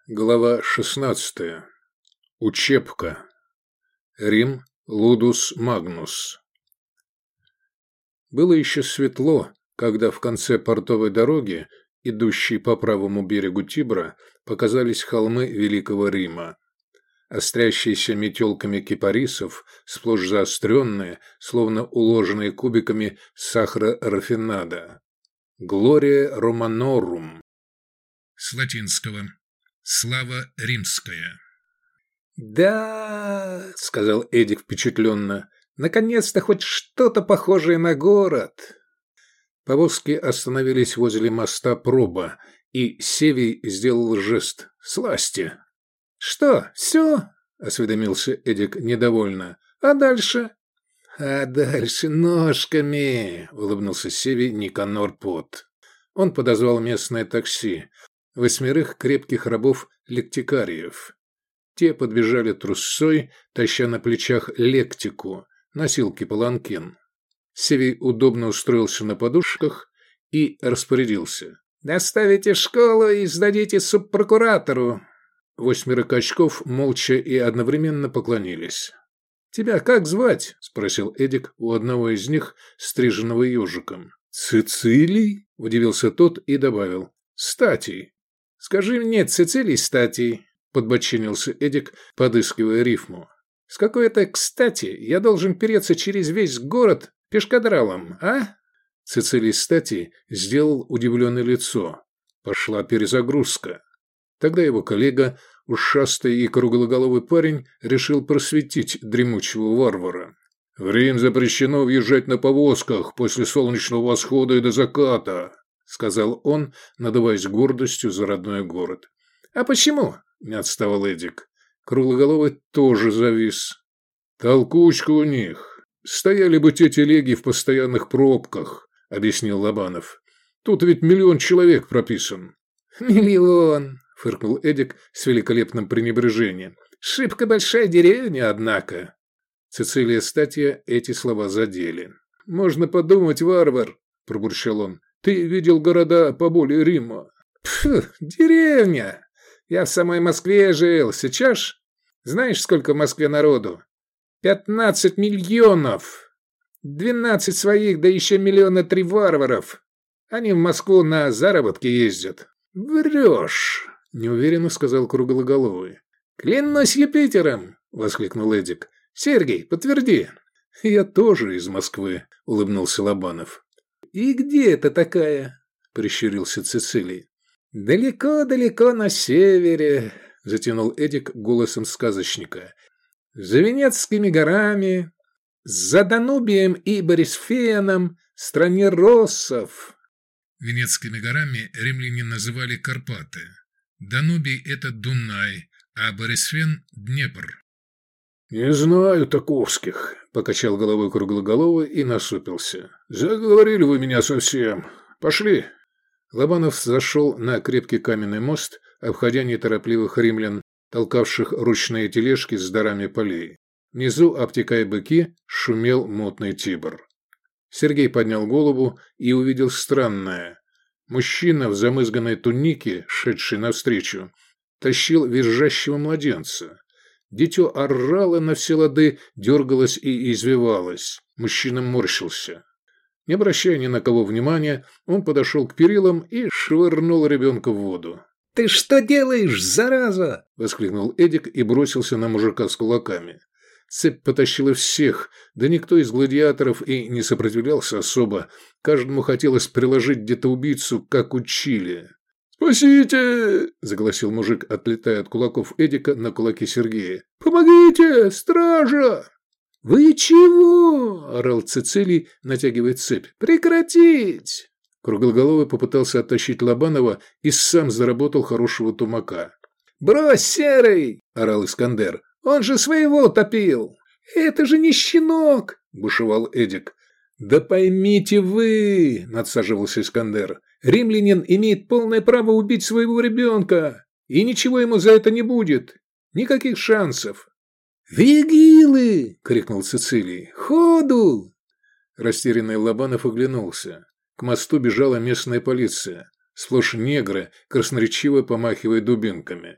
Глава 16. Учебка. Рим. Лудус Магнус. Было еще светло, когда в конце портовой дороги, идущей по правому берегу Тибра, показались холмы Великого Рима. Острящиеся метелками кипарисов, сплошь заостренные, словно уложенные кубиками сахара рафинада. Глория Романорум. С латинского. Слава римская. «Да, — сказал Эдик впечатленно, — наконец-то хоть что-то похожее на город». Повозки остановились возле моста Проба, и Севий сделал жест «Сласти». «Что, все?» — осведомился Эдик недовольно. «А дальше?» «А дальше ножками», — улыбнулся Севий Никанор Пот. Он подозвал местное такси. 8 крепких рабов-лектикариев. Те подбежали трусцой, таща на плечах лектику, носилки-паланкин. Севий удобно устроился на подушках и распорядился. «Доставите в школу и сдадите субпрокуратору». 8 качков молча и одновременно поклонились. «Тебя как звать?» – спросил Эдик у одного из них, стриженного ежиком. «Цицилий?» – удивился тот и добавил. «Статий». «Скажи мне, Цицилий Статий», — подбочинился Эдик, подыскивая рифму. «С какой-то кстати я должен переться через весь город пешкадралом, а?» Цицилий Статий сделал удивленное лицо. Пошла перезагрузка. Тогда его коллега, ушастый и круглоголовый парень, решил просветить дремучего варвара. «В Рим запрещено въезжать на повозках после солнечного восхода и до заката», — сказал он, надуваясь гордостью за родной город. «А почему?» — не отставал Эдик. Круглоголовый тоже завис. «Толкучка у них. Стояли бы те телеги в постоянных пробках», — объяснил Лобанов. «Тут ведь 1 000 000 человек прописан». 1 000 000, — фыркнул Эдик с великолепным пренебрежением. «Шибко большая деревня, однако». Цицилия Статия эти слова задели. «Можно подумать, варвар», — пробурчал он. «Ты видел города поболее Рима?» «Пф, деревня! Я в самой Москве жил. Сейчас? Знаешь, сколько в Москве народу? 15 миллионов! 12 своих, да еще 3 миллиона варваров. Они в Москву на заработки ездят». «Врешь!» — неуверенно сказал круглоголовый. «Клянусь Юпитером!» — воскликнул Эдик. «Сергей, подтверди». «Я тоже из Москвы», — улыбнулся Лобанов. «И где это такая?» — прищурился Цицилий. «Далеко-далеко на севере», — затянул Эдик голосом сказочника. «За Венецкими горами, за Данубием и Борисфеном, стране россов». Венецкими горами римляне называли Карпаты. Данубий – это Дунай, а Борисфен – Днепр. «Не знаю таковских», – покачал головой круглоголовый и насупился. «Заговорили вы меня совсем. Пошли». Лобанов зашел на крепкий каменный мост, обходя неторопливых римлян, толкавших ручные тележки с дарами полей. Внизу, обтекая быки, шумел мутный Тибр. Сергей поднял голову и увидел странное. Мужчина в замызганной тунике, шедший навстречу, тащил визжащего младенца. Дитё орало на все лады, дергалось и извивалось. Мужчина морщился. Не обращая ни на кого внимания, он подошел к перилам и швырнул ребенка в воду. «Ты что делаешь, зараза?» — воскликнул Эдик и бросился на мужика с кулаками. Цепь потащила всех, да никто из гладиаторов и не сопротивлялся особо. Каждому хотелось приложить где-то убийцу, как учили. «Спасите!» – загласил мужик, отлетая от кулаков Эдика на кулаки Сергея. «Помогите! Стража!» «Вы чего?» – орал Цицилий, натягивая цепь. «Прекратить!» Круглоголовый попытался оттащить Лобанова и сам заработал хорошего тумака. «Брось, Серый!» – орал Искандер. «Он же своего топил!» «Это же не щенок!» – бушевал Эдик. «Да поймите вы!» – надсаживался Искандер. «Римлянин имеет полное право убить своего ребенка, и ничего ему за это не будет. Никаких шансов!» «Вигилы!» – крикнул Цицилий. «Ходу!» Растерянный Лобанов оглянулся. К мосту бежала местная полиция. Сплошь негры, красноречиво помахивая дубинками.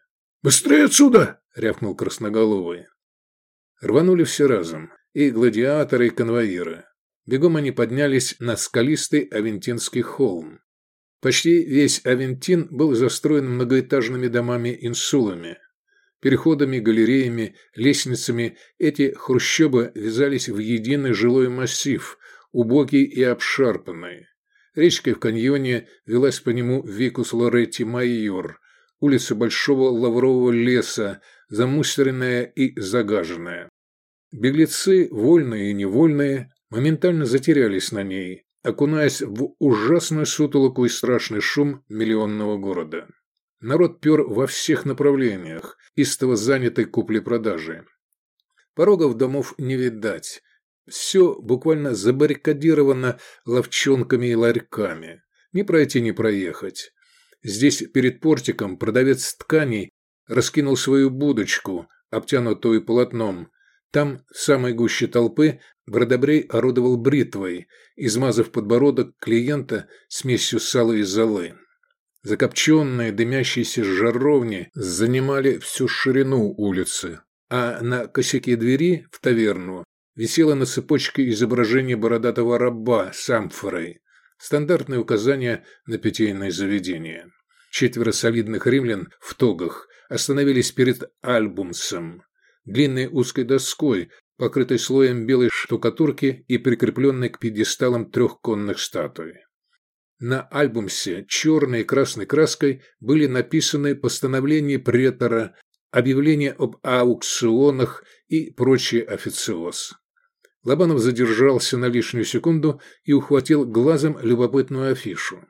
«Быстрее отсюда!» – рявкнул Красноголовый. Рванули все разом, и гладиаторы, и конвоиры. Бегом они поднялись на скалистый Авентинский холм. Почти весь Авентин был застроен многоэтажными домами-инсулами. Переходами, галереями, лестницами эти хрущобы вязались в единый жилой массив, убогий и обшарпанный. Речкой в каньоне велась по нему Викус Лоретти Майор, улица Большого Лаврового леса, замусоренная и загаженная. Беглецы, вольные и невольные, моментально затерялись на ней, окунаясь в ужасную сутолоку и страшный шум миллионного города. Народ пер во всех направлениях, истово занятый куплей-продажей. Порогов домов не видать. Все буквально забаррикадировано лавчонками и ларьками. Не пройти, не проехать. Здесь перед портиком продавец тканей раскинул свою будочку, обтянутую полотном. Там, в самой гуще толпы, Бродобрей орудовал бритвой, измазав подбородок клиента смесью сала и золы. Закопченные, дымящиеся жаровни занимали всю ширину улицы, а на косяке двери в таверну висело на цепочке изображение бородатого раба с амфорой, стандартное указание на питейное заведение. 4 солидных римлян в тогах остановились перед альбумсом, длинной узкой доской, покрытой слоем белой штукатурки и прикрепленной к пьедесталам 3 конных статуй. На альбумсе черной и красной краской были написаны постановления претора, объявления об аукционах и прочий официоз. Лобанов задержался на лишнюю секунду и ухватил глазом любопытную афишу.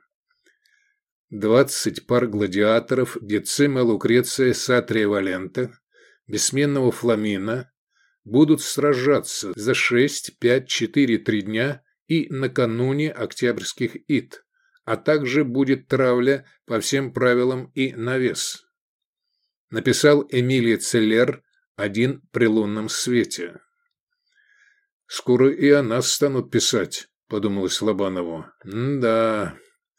20 пар гладиаторов Децима Лукреция Сатрия Валента, бессменного Фламина, будут сражаться за 6, 5, 4, 3 дня и накануне октябрьских ид, а также будет травля по всем правилам и навес. Написал Эмилий Целлер один при лунном свете. «Скоро и о нас станут писать», — подумалось Лобанову. «Да».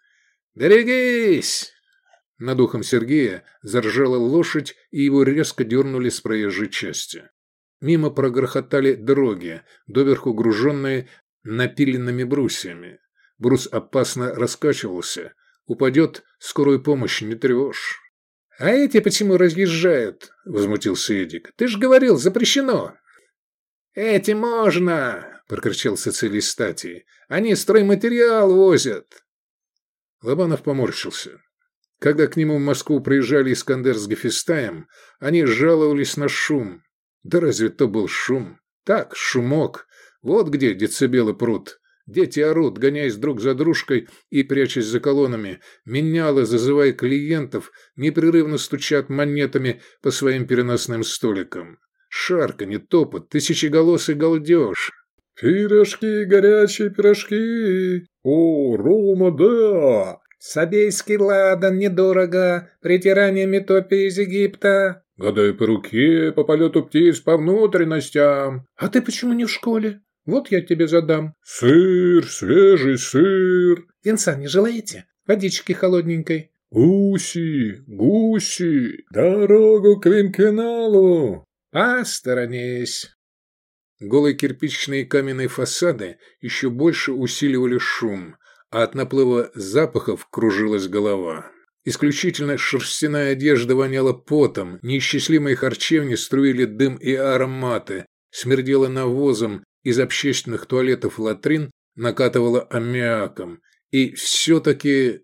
«Берегись!» Над ухом Сергея заржала лошадь, и его резко дернули с проезжей части. Мимо прогрохотали дроги, доверху груженные напиленными брусьями. Брус опасно раскачивался. Упадет, скорую помощь не тревожь. «А эти почему разъезжают?» – возмутился Эдик. «Ты ж говорил, запрещено!» «Эти можно!» – прокричал Цицилий Статий. «Они стройматериал возят!» Лобанов поморщился. Когда к нему в Москву приезжали Искандер с Гефестаем, они жаловались на шум. Да разве то был шум? Так, шумок. Вот где децибелы прут. Дети орут, гоняясь друг за дружкой и прячась за колоннами. Менялы, зазывая клиентов, непрерывно стучат монетами по своим переносным столикам. Шарканье, топот, тысячеголосый галдеж. «Пирожки, горячие пирожки! О, Рома, да!» «Сабейский ладан недорого, притирание метопи из Египта». «Гадаю по руке, по полету птиц, по внутренностям». «А ты почему не в школе? Вот я тебе задам». «Сыр, свежий сыр». «Винца не желаете? Водички холодненькой». «Гуси, гуси, дорогу к Квинквиналу». «Посторонись». Голые кирпичные и каменные фасады еще больше усиливали шум, а от наплыва запахов кружилась голова. Исключительно шерстяная одежда воняла потом, неисчислимые харчевни струили дым и ароматы, смердело навозом, из общественных туалетов латрин накатывало аммиаком. И все-таки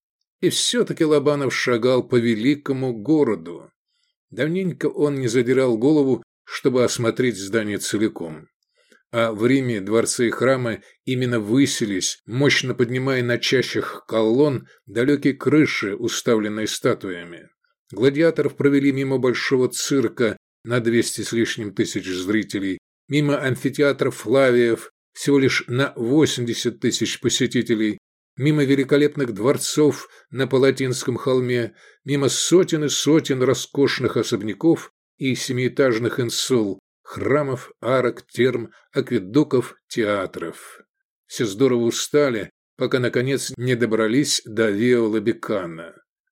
Лобанов шагал по великому городу. Давненько он не задирал голову, чтобы осмотреть здание целиком. А в Риме дворцы и храмы именно высились, мощно поднимая на чащах колонн далекие крыши, уставленные статуями. Гладиаторов провели мимо большого цирка на 200 с лишним тысяч зрителей, мимо амфитеатра Флавиев, всего лишь на 80 тысяч посетителей, мимо великолепных дворцов на Палатинском холме, мимо сотен и сотен роскошных особняков и семиэтажных инсул, храмов, арок, терм, акведуков, театров. Все здорово устали, пока, наконец, не добрались до Виа Лабикана.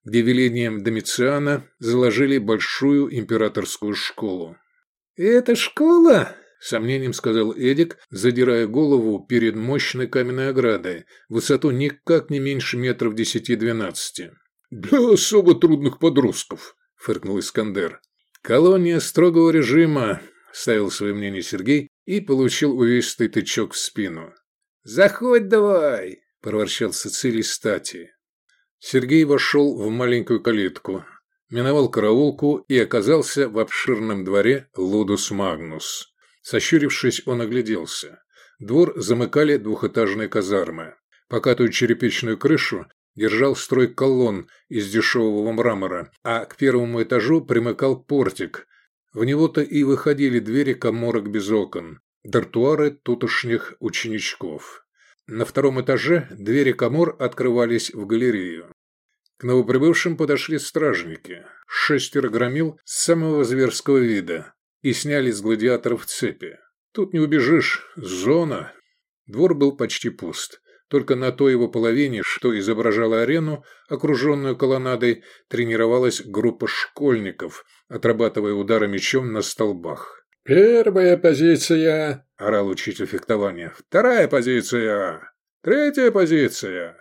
где велением Домициана заложили большую императорскую школу. «Это школа?» — с сомнением сказал Эдик, задирая голову перед мощной каменной оградой, высоту никак не меньше метров 10-12. «Для особо трудных подростков», — фыркнул Искандер. «Колония строгого режима», — ставил свое мнение Сергей и получил увесистый тычок в спину. «Заходь давай!» — проворчал Цицилий стати. Сергей вошел в маленькую калитку, миновал караулку и оказался в обширном дворе Лудус Магнус. Сощурившись, он огляделся. Двор замыкали двухэтажные казармы. Покатую черепичную крышу держал строй колонн из дешевого мрамора, а к первому этажу примыкал портик. В него-то и выходили двери каморок без окон, дартуары тутошних ученичков. На втором этаже двери камор открывались в галерею. К новоприбывшим подошли стражники, 6 громил самого зверского вида, и сняли с гладиаторов цепи. Тут не убежишь, зона. Двор был почти пуст. Только на той его половине, что изображала арену, окруженную колоннадой, тренировалась группа школьников, отрабатывая удары мечом на столбах. «Первая позиция!» – орал учитель фехтования. «Вторая позиция! Третья позиция!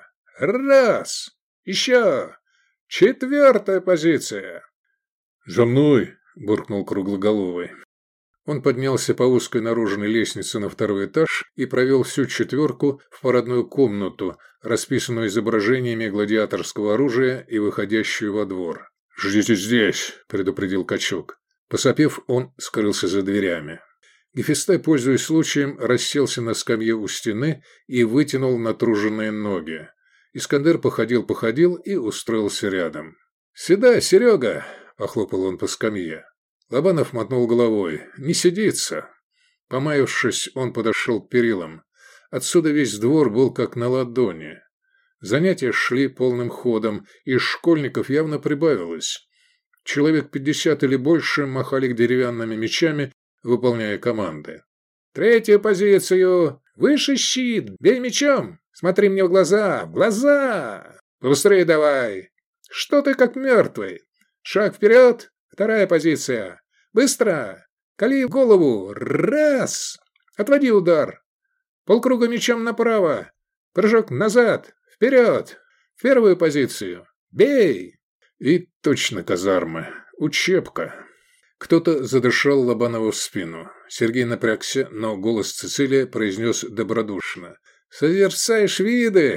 Раз! Еще! Четвертая позиция!» «За мной!» – буркнул круглоголовый. Он поднялся по узкой наружной лестнице на второй этаж и провел всю четверку в парадную комнату, расписанную изображениями гладиаторского оружия и выходящую во двор. «Ждите здесь», – предупредил качок. Посопев, он скрылся за дверями. Гефестай, пользуясь случаем, расселся на скамье у стены и вытянул натруженные ноги. Искандер походил и устроился рядом. «Седай, Серега!» – похлопал он по скамье. Лобанов мотнул головой. «Не сидится». Помаявшись, он подошел к перилам. Отсюда весь двор был как на ладони. Занятия шли полным ходом, и школьников явно прибавилось. Человек 50 или больше махали деревянными мечами, выполняя команды. «Третью позицию! Выше щит! Бей мечом! Смотри мне в глаза! В глаза! Быстрее давай! Что ты как мертвый? Шаг вперед! Вторая позиция! Быстро! Кали в голову! Раз! Отводи удар! Полкруга мечом направо! Прыжок назад! Вперед! В первую позицию! Бей!» И точно казармы. Учебка. Кто-то задышал Лобанову в спину. Сергей напрягся, но голос Цицилия произнес добродушно. «Созерцаешь виды?»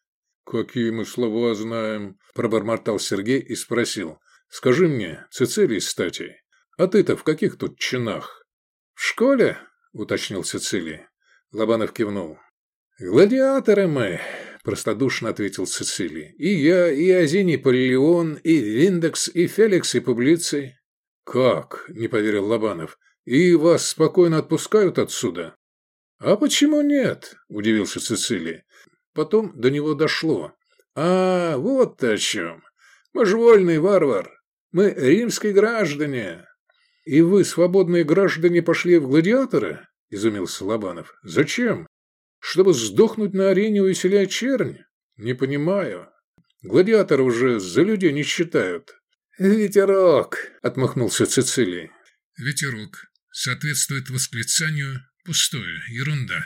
«Какие мы слова знаем?» – пробормотал Сергей и спросил. «Скажи мне, Цицилий статей, а ты-то в каких тут чинах?» «В школе?» – уточнил Цицилий. Лобанов кивнул. «Гладиаторы мы», – простодушно ответил Цицилий. «И я, и Азиний Паллион, и Виндекс, и Феликс, и Публиций». «Как?» – не поверил Лобанов. «И вас спокойно отпускают отсюда?» «А почему нет?» – удивился Цицилий. Потом до него дошло. «А, вот ты о чем. Мы ж вольный варвар. Мы римские граждане». «И вы, свободные граждане, пошли в гладиаторы?» – изумился Лобанов. «Зачем? Чтобы сдохнуть на арене, увеселяя чернь? Не понимаю. Гладиаторы уже за людей не считают». «Ветерок!» – отмахнулся Цицилий. «Ветерок. Соответствует восклицанию «пустое, ерунда».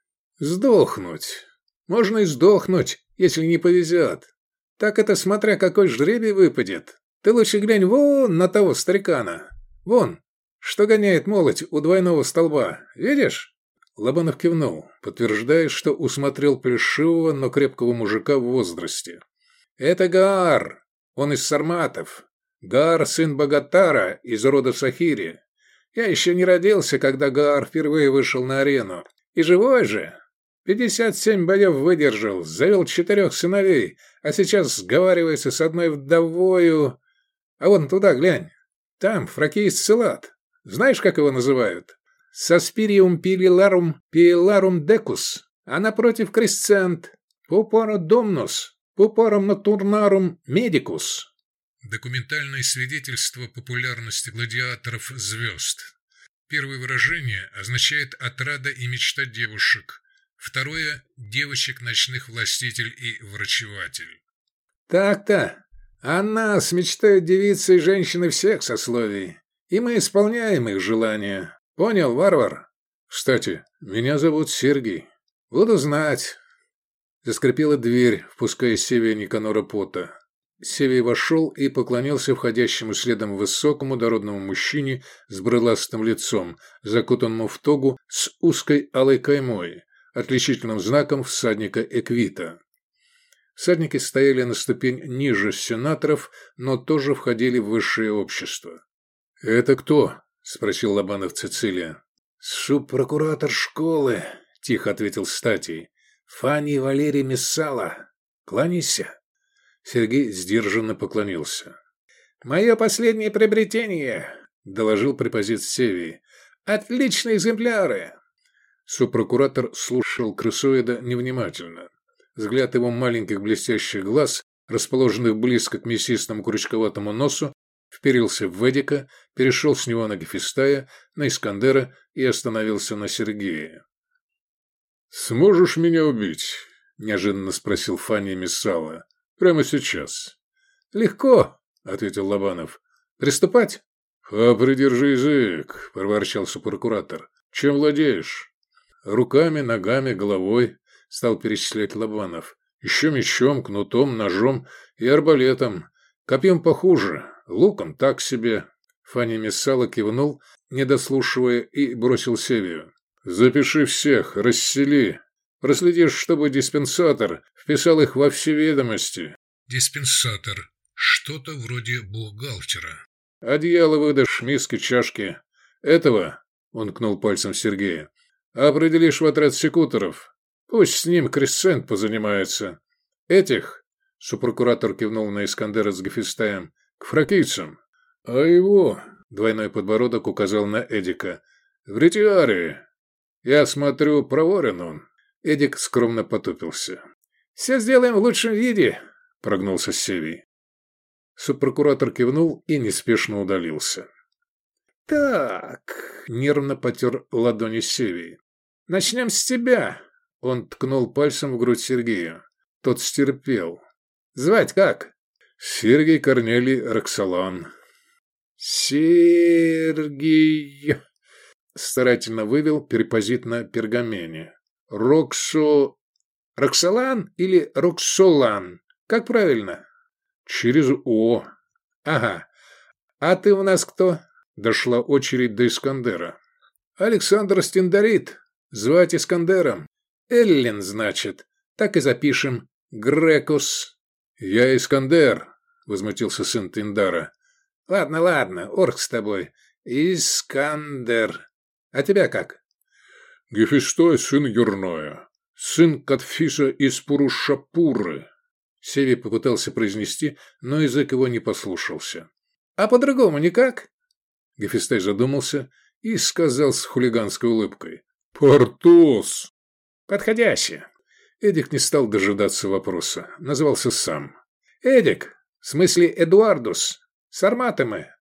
«Сдохнуть. Можно и сдохнуть, если не повезет. Так это смотря какой жребий выпадет. Ты лучше глянь вон на того старикана. Вон, что гоняет молоть у двойного столба. Видишь?» Лобанов кивнул, подтверждая, что усмотрел плешивого, но крепкого мужика в возрасте. «Это Гаар. Он из сарматов. Гаар – сын Богатара из рода Сахири. Я еще не родился, когда Гаар впервые вышел на арену. И живой же. 57 боев выдержал, завел 4 сыновей, а сейчас сговаривается с одной вдовою. А вон туда глянь. Там фракиец Целат. Знаешь, как его называют? Саспириум пиларум декус. А напротив кресцент. Пупоро домнус. Пупором натурнарум медикус. Документальное свидетельство популярности гладиаторов звезд. Первое выражение означает «отрада и мечта девушек». Второе – девочек ночных властитель и врачеватель. Так-то. О нас мечтают девицы и женщины всех сословий, и мы исполняем их желания. Понял, варвар? Кстати, меня зовут Сергий. Буду знать. Заскрипела дверь, впуская Севия Никанора Пота. Севий вошел и поклонился входящему следом высокому дородному мужчине с брыластым лицом, закутанному в тогу с узкой алой каймой, отличительным знаком всадника Эквита. Всадники стояли на ступень ниже сенаторов, но тоже входили в высшее общество. «Это кто?» – спросил Лобанов Цицилия. «Субпрокуратор школы», – тихо ответил Статий. «Фаний Валерий Мессала. Кланяйся». Сергей сдержанно поклонился. «Мое последнее приобретение», – доложил препозит Севий. «Отличные экземпляры». Субпрокуратор слушал крысоида невнимательно. Взгляд его маленьких блестящих глаз, расположенных близко к мясистому крючковатому носу, вперился в Эдика, перешел с него на Гефестая, на Искандера и остановился на Сергее. «Сможешь меня убить?» – неожиданно спросил Фания Мессала. «Прямо сейчас». «Легко», – ответил Лобанов. «Приступать?» «Придержи язык», – проворчал субпрокуратор. «Чем владеешь?» «Руками, ногами, головой», – стал перечислять Лобанов. «Еще мечом, кнутом, ножом и арбалетом. Копьем похуже, луком так себе». Фания Мессала кивнул, не дослушивая, и бросил Севию. «Запиши всех, рассели. Проследишь, чтобы диспенсатор вписал их во все ведомости». Диспенсатор. Что-то вроде бухгалтера. «Одеяло выдашь, миски, чашки. Этого, — он кнул пальцем Сергея, — определишь в отряд секуторов. Пусть с ним Кресцент позанимается. Этих, — субпрокуратор кивнул на Искандера с Гефестаем, — к фракийцам. А его, — двойной подбородок указал на Эдика, — в ретиаре. Я смотрю, проворен он». Эдик скромно потупился. «Все сделаем в лучшем виде», – прогнулся Севий. Субпрокуратор кивнул и неспешно удалился. «Так», – нервно потер ладони Севий. «Начнем с тебя», – он ткнул пальцем в грудь Сергея. Тот стерпел. «Звать как?» «Сергий Корнелий Роксолан». «Сергий», – старательно вывел перепозит на пергамене. «Роксолан или Роксолан? Как правильно?» «Через О». «Ага. А ты у нас кто?» Дошла очередь до Искандера. «Александр Стендарит. Звать Искандером. Эллин, значит. Так и запишем. Грекус». «Я Искандер», — возмутился сын Тиндара. «Ладно, ладно. Орк с тобой. Искандер. А тебя как?» «Гефестой, сын Юрноя. Сын Катфиса из Пурушапуры». Севий попытался произнести, но язык его не послушался. «А по-другому никак?» Гефестай задумался и сказал с хулиганской улыбкой. «Портос». «Подходяще». Эдик не стал дожидаться вопроса. Назвался сам. «Эдик. В смысле Эдуардус. Сарматы мы».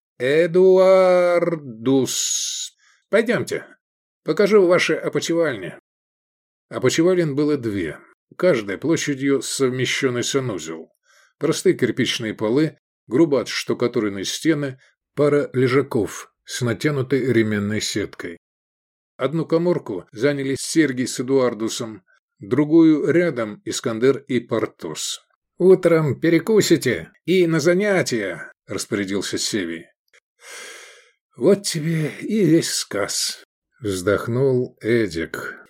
«Эдуардус. Пойдемте. Покажу ваши опочивальни». Опочивален было две, каждая площадью совмещенный санузел. Простые кирпичные полы, грубо отштукатуренные стены, пара лежаков с натянутой ременной сеткой. Одну каморку заняли Сергий с Эдуардусом, другую рядом Искандер и Портос. «Утром перекусите и на занятия», – распорядился Севий. «Вот тебе и весь сказ», – вздохнул Эдик.